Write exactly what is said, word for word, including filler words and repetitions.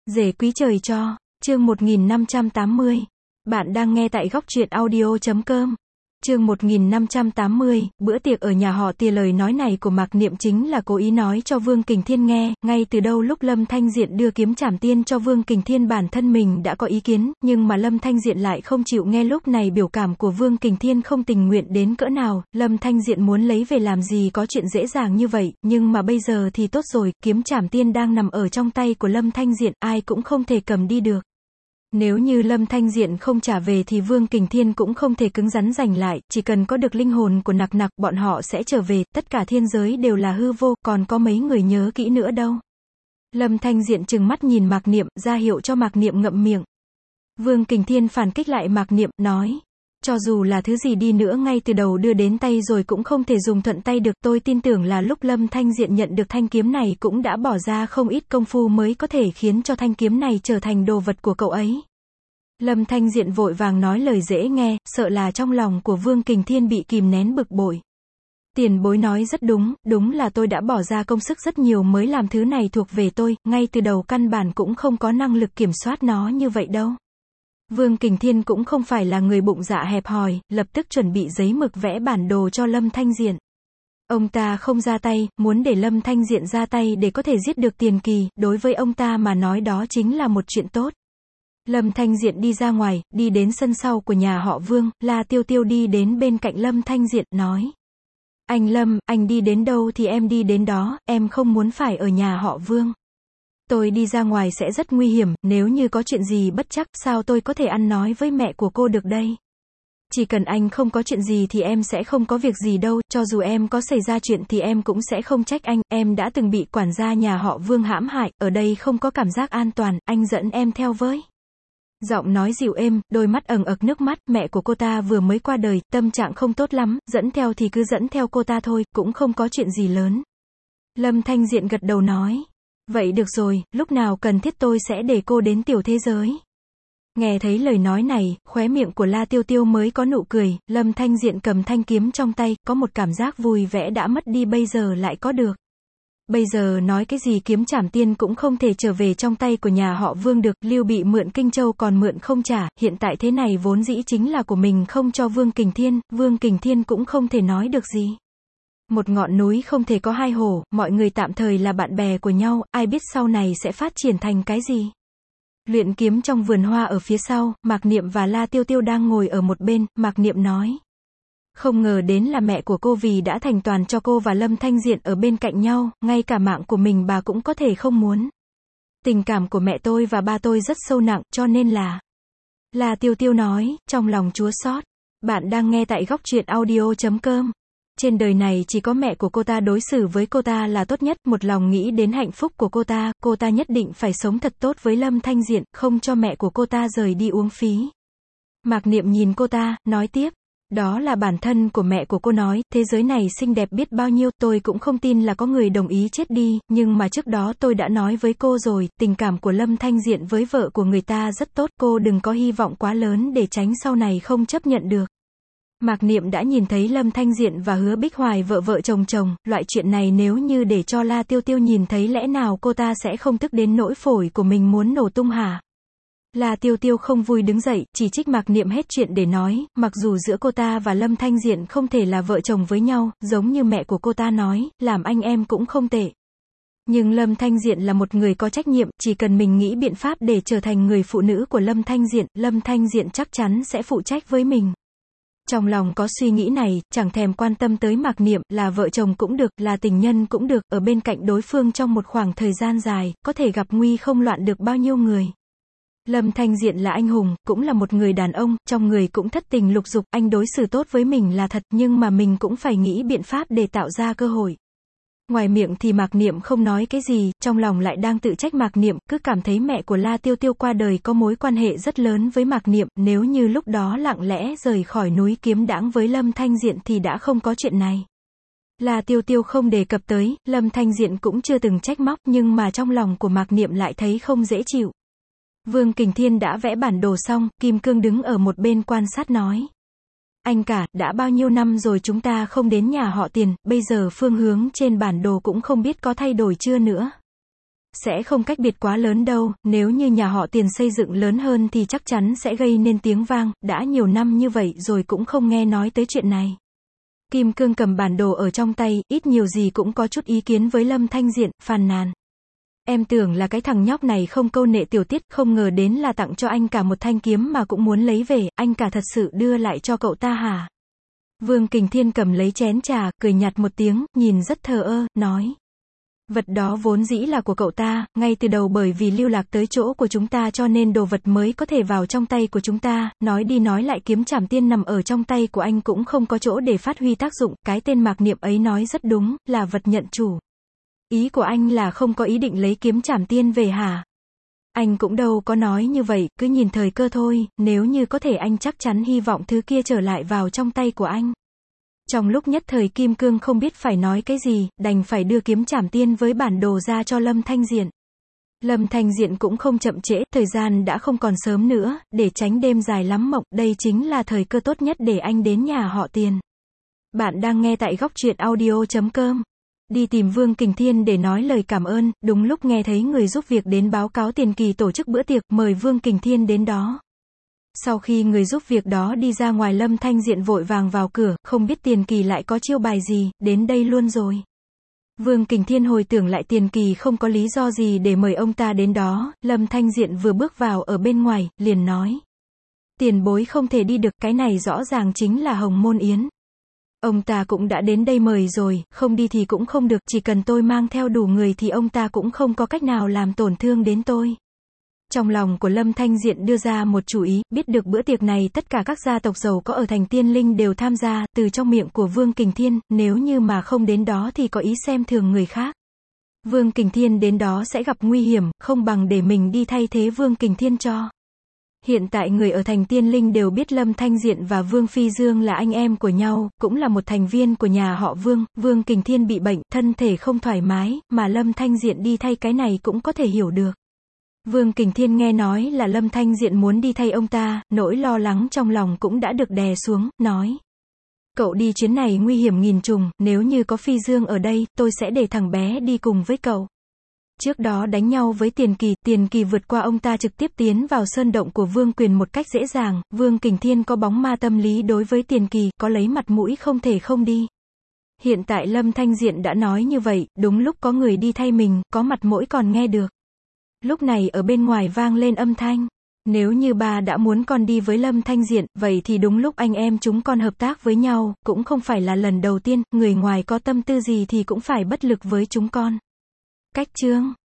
Rể quý trời cho, chương một nghìn năm trăm tám mươi. Bạn đang nghe tại góc truyện audio chấm com. Chương một nghìn năm trăm tám mươi, bữa tiệc ở nhà họ Tia. Lời nói này của Mạc Niệm chính là cố ý nói cho Vương Kình Thiên nghe, ngay từ đâu lúc Lâm Thanh Diện đưa kiếm trảm tiên cho Vương Kình Thiên bản thân mình đã có ý kiến, nhưng mà Lâm Thanh Diện lại không chịu nghe. Lúc này biểu cảm của Vương Kình Thiên không tình nguyện đến cỡ nào, Lâm Thanh Diện muốn lấy về làm gì có chuyện dễ dàng như vậy, nhưng mà bây giờ thì tốt rồi, kiếm trảm tiên đang nằm ở trong tay của Lâm Thanh Diện, ai cũng không thể cầm đi được. Nếu như Lâm Thanh Diện không trả về thì Vương Kình Thiên cũng không thể cứng rắn giành lại, chỉ cần có được linh hồn của Nặc Nặc, bọn họ sẽ trở về, tất cả thiên giới đều là hư vô, còn có mấy người nhớ kỹ nữa đâu. Lâm Thanh Diện trừng mắt nhìn Mạc Niệm, ra hiệu cho Mạc Niệm ngậm miệng. Vương Kình Thiên phản kích lại Mạc Niệm, nói, cho dù là thứ gì đi nữa ngay từ đầu đưa đến tay rồi cũng không thể dùng thuận tay được, tôi tin tưởng là lúc Lâm Thanh Diện nhận được thanh kiếm này cũng đã bỏ ra không ít công phu mới có thể khiến cho thanh kiếm này trở thành đồ vật của cậu ấy. Lâm Thanh Diện vội vàng nói lời dễ nghe, sợ là trong lòng của Vương Kình Thiên bị kìm nén bực bội. Tiền bối nói rất đúng, đúng là tôi đã bỏ ra công sức rất nhiều mới làm thứ này thuộc về tôi, ngay từ đầu căn bản cũng không có năng lực kiểm soát nó như vậy đâu. Vương Kình Thiên cũng không phải là người bụng dạ hẹp hòi, lập tức chuẩn bị giấy mực vẽ bản đồ cho Lâm Thanh Diện. Ông ta không ra tay, muốn để Lâm Thanh Diện ra tay để có thể giết được Tiền Kỳ, đối với ông ta mà nói đó chính là một chuyện tốt. Lâm Thanh Diện đi ra ngoài, đi đến sân sau của nhà họ Vương, La Tiêu Tiêu đi đến bên cạnh Lâm Thanh Diện, nói. Anh Lâm, anh đi đến đâu thì em đi đến đó, em không muốn phải ở nhà họ Vương. Tôi đi ra ngoài sẽ rất nguy hiểm, nếu như có chuyện gì bất trắc, sao tôi có thể ăn nói với mẹ của cô được đây? Chỉ cần anh không có chuyện gì thì em sẽ không có việc gì đâu, cho dù em có xảy ra chuyện thì em cũng sẽ không trách anh, em đã từng bị quản gia nhà họ Vương hãm hại, ở đây không có cảm giác an toàn, anh dẫn em theo với. Giọng nói dịu êm, đôi mắt ẩn ực nước mắt, mẹ của cô ta vừa mới qua đời, tâm trạng không tốt lắm, dẫn theo thì cứ dẫn theo cô ta thôi, cũng không có chuyện gì lớn. Lâm Thanh Diện gật đầu nói. Vậy được rồi, lúc nào cần thiết tôi sẽ để cô đến tiểu thế giới. Nghe thấy lời nói này, khóe miệng của La Tiêu Tiêu mới có nụ cười, Lâm Thanh Diện cầm thanh kiếm trong tay, có một cảm giác vui vẻ đã mất đi bây giờ lại có được. Bây giờ nói cái gì kiếm trảm tiên cũng không thể trở về trong tay của nhà họ Vương được, Lưu Bị mượn Kinh Châu còn mượn không trả, hiện tại thế này vốn dĩ chính là của mình không cho Vương Kình Thiên, Vương Kình Thiên cũng không thể nói được gì. Một ngọn núi không thể có hai hổ, mọi người tạm thời là bạn bè của nhau, ai biết sau này sẽ phát triển thành cái gì. Luyện kiếm trong vườn hoa ở phía sau, Mạc Niệm và La Tiêu Tiêu đang ngồi ở một bên, Mạc Niệm nói. Không ngờ đến là mẹ của cô vì đã thành toàn cho cô và Lâm Thanh Diện ở bên cạnh nhau, ngay cả mạng của mình bà cũng có thể không muốn. Tình cảm của mẹ tôi và ba tôi rất sâu nặng, cho nên là... La Tiêu Tiêu nói, trong lòng chua xót. Bạn đang nghe tại góc truyện audio chấm com. Trên đời này chỉ có mẹ của cô ta đối xử với cô ta là tốt nhất, một lòng nghĩ đến hạnh phúc của cô ta, cô ta nhất định phải sống thật tốt với Lâm Thanh Diện, không cho mẹ của cô ta rời đi uống phí. Mạc Niệm nhìn cô ta, nói tiếp. Đó là bản thân của mẹ của cô nói, thế giới này xinh đẹp biết bao nhiêu, tôi cũng không tin là có người đồng ý chết đi, nhưng mà trước đó tôi đã nói với cô rồi, tình cảm của Lâm Thanh Diện với vợ của người ta rất tốt, cô đừng có hy vọng quá lớn để tránh sau này không chấp nhận được. Mạc Niệm đã nhìn thấy Lâm Thanh Diện và Hứa Bích Hoài vợ vợ chồng chồng, loại chuyện này nếu như để cho La Tiêu Tiêu nhìn thấy lẽ nào cô ta sẽ không tức đến nỗi phổi của mình muốn nổ tung hả? La Tiêu Tiêu không vui đứng dậy, chỉ trích Mạc Niệm hết chuyện để nói, mặc dù giữa cô ta và Lâm Thanh Diện không thể là vợ chồng với nhau, giống như mẹ của cô ta nói, làm anh em cũng không tệ. Nhưng Lâm Thanh Diện là một người có trách nhiệm, chỉ cần mình nghĩ biện pháp để trở thành người phụ nữ của Lâm Thanh Diện, Lâm Thanh Diện chắc chắn sẽ phụ trách với mình. Trong lòng có suy nghĩ này, chẳng thèm quan tâm tới Mạc Niệm, là vợ chồng cũng được, là tình nhân cũng được, ở bên cạnh đối phương trong một khoảng thời gian dài, có thể gặp nguy không loạn được bao nhiêu người. Lâm Thanh Diện là anh hùng, cũng là một người đàn ông, trong người cũng thất tình lục dục, anh đối xử tốt với mình là thật, nhưng mà mình cũng phải nghĩ biện pháp để tạo ra cơ hội. Ngoài miệng thì Mạc Niệm không nói cái gì, trong lòng lại đang tự trách Mạc Niệm, cứ cảm thấy mẹ của La Tiêu Tiêu qua đời có mối quan hệ rất lớn với Mạc Niệm, nếu như lúc đó lặng lẽ rời khỏi núi kiếm đãng với Lâm Thanh Diện thì đã không có chuyện này. La Tiêu Tiêu không đề cập tới, Lâm Thanh Diện cũng chưa từng trách móc, nhưng mà trong lòng của Mạc Niệm lại thấy không dễ chịu. Vương Kình Thiên đã vẽ bản đồ xong, Kim Cương đứng ở một bên quan sát nói. Anh cả, đã bao nhiêu năm rồi chúng ta không đến nhà họ Tiền, bây giờ phương hướng trên bản đồ cũng không biết có thay đổi chưa nữa. sẽ không cách biệt quá lớn đâu, nếu như nhà họ Tiền xây dựng lớn hơn thì chắc chắn sẽ gây nên tiếng vang, đã nhiều năm như vậy rồi cũng không nghe nói tới chuyện này. Kim Cương cầm bản đồ ở trong tay, ít nhiều gì cũng có chút ý kiến với Lâm Thanh Diện, phàn nàn. Em tưởng là cái thằng nhóc này không câu nệ tiểu tiết, không ngờ đến là tặng cho anh cả một thanh kiếm mà cũng muốn lấy về, anh cả thật sự đưa lại cho cậu ta hả? Vương Kình Thiên cầm lấy chén trà, cười nhạt một tiếng, nhìn rất thờ ơ, nói. Vật đó vốn dĩ là của cậu ta, ngay từ đầu bởi vì lưu lạc tới chỗ của chúng ta cho nên đồ vật mới có thể vào trong tay của chúng ta, nói đi nói lại kiếm trảm tiên nằm ở trong tay của anh cũng không có chỗ để phát huy tác dụng, cái tên Mạc Niệm ấy nói rất đúng, là vật nhận chủ. Ý của anh là không có ý định lấy kiếm trảm tiên về hả? Anh cũng đâu có nói như vậy, cứ nhìn thời cơ thôi, nếu như có thể anh chắc chắn hy vọng thứ kia trở lại vào trong tay của anh. Trong lúc nhất thời Kim Cương không biết phải nói cái gì, đành phải đưa kiếm trảm tiên với bản đồ ra cho Lâm Thanh Diện. Lâm Thanh Diện cũng không chậm trễ, thời gian đã không còn sớm nữa, để tránh đêm dài lắm mộng, đây chính là thời cơ tốt nhất để anh đến nhà họ Tiền. Bạn đang nghe tại góc truyện audio chấm com. Đi tìm Vương Kình Thiên để nói lời cảm ơn, đúng lúc nghe thấy người giúp việc đến báo cáo Tiền Kỳ tổ chức bữa tiệc, mời Vương Kình Thiên đến đó. Sau khi người giúp việc đó đi ra ngoài Lâm Thanh Diện vội vàng vào cửa, không biết Tiền Kỳ lại có chiêu bài gì, đến đây luôn rồi. Vương Kình Thiên hồi tưởng lại Tiền Kỳ không có lý do gì để mời ông ta đến đó, Lâm Thanh Diện vừa bước vào ở bên ngoài, liền nói. Tiền bối không thể đi được, cái này rõ ràng chính là Hồng Môn Yến. Ông ta cũng đã đến đây mời rồi, không đi thì cũng không được, chỉ cần tôi mang theo đủ người thì ông ta cũng không có cách nào làm tổn thương đến tôi. Trong lòng của Lâm Thanh Diện đưa ra một chủ ý, biết được bữa tiệc này tất cả các gia tộc giàu có ở thành Tiên Linh đều tham gia, từ trong miệng của Vương Kình Thiên, nếu như mà không đến đó thì có ý xem thường người khác. Vương Kình Thiên đến đó sẽ gặp nguy hiểm, không bằng để mình đi thay thế Vương Kình Thiên cho. Hiện tại người ở thành Tiên Linh đều biết Lâm Thanh Diện và Vương Phi Dương là anh em của nhau, cũng là một thành viên của nhà họ Vương. Vương Kình Thiên bị bệnh, thân thể không thoải mái, mà Lâm Thanh Diện đi thay cái này cũng có thể hiểu được. Vương Kình Thiên nghe nói là Lâm Thanh Diện muốn đi thay ông ta, nỗi lo lắng trong lòng cũng đã được đè xuống, nói. Cậu đi chuyến này nguy hiểm nghìn trùng, nếu như có Phi Dương ở đây, tôi sẽ để thằng bé đi cùng với cậu. Trước đó đánh nhau với Tiền Kỳ, Tiền Kỳ vượt qua ông ta trực tiếp tiến vào sơn động của Vương Quyền một cách dễ dàng, Vương Kình Thiên có bóng ma tâm lý đối với Tiền Kỳ, có lấy mặt mũi không thể không đi. Hiện tại Lâm Thanh Diện đã nói như vậy, đúng lúc có người đi thay mình, có mặt mũi còn nghe được. Lúc này ở bên ngoài vang lên âm thanh. Nếu như ba đã muốn con đi với Lâm Thanh Diện, vậy thì đúng lúc anh em chúng con hợp tác với nhau, cũng không phải là lần đầu tiên, người ngoài có tâm tư gì thì cũng phải bất lực với chúng con. Cách chương